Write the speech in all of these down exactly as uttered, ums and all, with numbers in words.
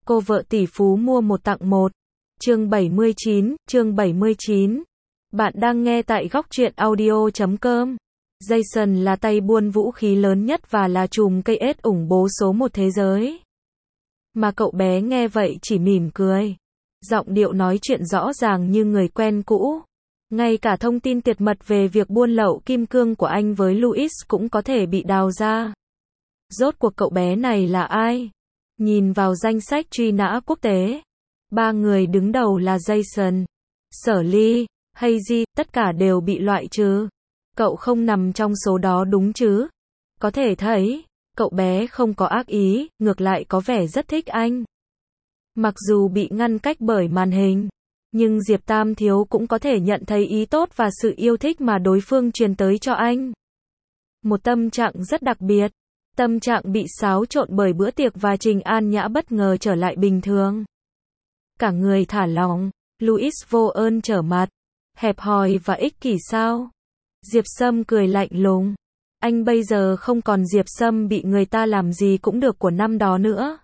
Cô vợ tỷ phú mua một tặng một. Chương bảy mươi chín, chương bảy mươi chín. Bạn đang nghe tại góc truyện audio chấm com. Jason là tay buôn vũ khí lớn nhất và là trùm cây ết ủng bố số một thế giới. Mà cậu bé nghe vậy chỉ mỉm cười. Giọng điệu nói chuyện rõ ràng như người quen cũ. Ngay cả thông tin tuyệt mật về việc buôn lậu kim cương của anh với Louis cũng có thể bị đào ra. Rốt cuộc cậu bé này là ai? Nhìn vào danh sách truy nã quốc tế, ba người đứng đầu là Jason, Sở Ly, Hazy, tất cả đều bị loại trừ. Cậu không nằm trong số đó đúng chứ? Có thể thấy, cậu bé không có ác ý, ngược lại có vẻ rất thích anh. Mặc dù bị ngăn cách bởi màn hình, nhưng Diệp Tam Thiếu cũng có thể nhận thấy ý tốt và sự yêu thích mà đối phương truyền tới cho anh. Một tâm trạng rất đặc biệt. Tâm trạng bị xáo trộn bởi bữa tiệc và Trình An Nhã bất ngờ trở lại bình thường. Cả người thả lỏng, Louis vô ơn trở mặt, hẹp hòi và ích kỷ sao? Diệp Sâm cười lạnh lùng. Anh bây giờ không còn Diệp Sâm bị người ta làm gì cũng được của năm đó nữa.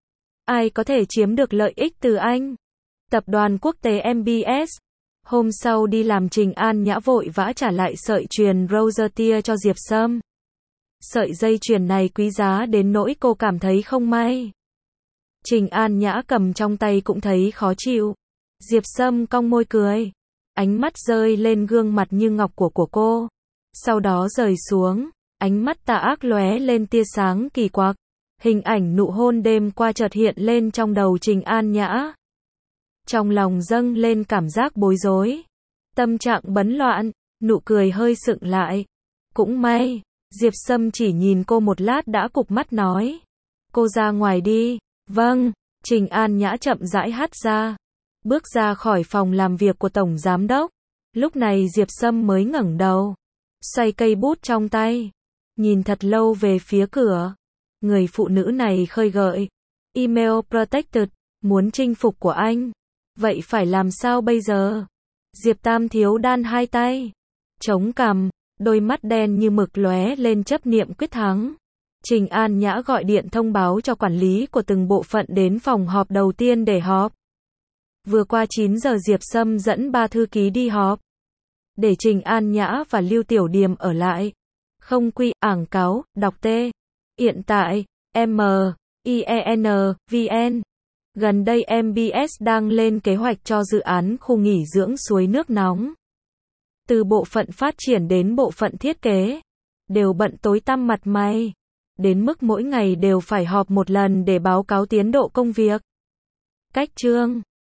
Ai có thể chiếm được lợi ích từ anh? Tập đoàn quốc tế em bê ét. Hôm sau đi làm Trình An Nhã vội vã trả lại sợi chuyền Rosetier cho Diệp Sâm. Sợi dây chuyền này quý giá đến nỗi cô cảm thấy không may. Trình An Nhã cầm trong tay cũng thấy khó chịu. Diệp Sâm cong môi cười. Ánh mắt rơi lên gương mặt như ngọc của của cô. Sau đó rời xuống. Ánh mắt tà ác lóe lên tia sáng kỳ quặc. Hình ảnh nụ hôn đêm qua chợt hiện lên trong đầu Trình An Nhã. Trong lòng dâng lên cảm giác bối rối. Tâm trạng bấn loạn. Nụ cười hơi sượng lại. Cũng may. Diệp Sâm chỉ nhìn cô một lát đã cụp mắt nói. Cô ra ngoài đi. Vâng. Trình An Nhã chậm rãi hắt ra. Bước ra khỏi phòng làm việc của Tổng Giám Đốc. Lúc này Diệp Sâm mới ngẩng đầu. Xoay cây bút trong tay. Nhìn thật lâu về phía cửa. Người phụ nữ này khơi gợi. Email protected. Muốn chinh phục của anh. Vậy phải làm sao bây giờ? Diệp Tam Thiếu đan hai tay. Chống cằm. Đôi mắt đen như mực lóe lên chấp niệm quyết thắng. Trình An Nhã gọi điện thông báo cho quản lý của từng bộ phận đến phòng họp đầu tiên để họp. Vừa qua chín giờ Diệp Sâm dẫn ba thư ký đi họp. Để Trình An Nhã và Lưu Tiểu Điềm ở lại. Không quy, ảng cáo, đọc T. Hiện tại, M, I E N, V N. Gần đây em bê ét đang lên kế hoạch cho dự án khu nghỉ dưỡng suối nước nóng. Từ bộ phận phát triển đến bộ phận thiết kế, đều bận tối tăm mặt mày, đến mức mỗi ngày đều phải họp một lần để báo cáo tiến độ công việc. Cách chương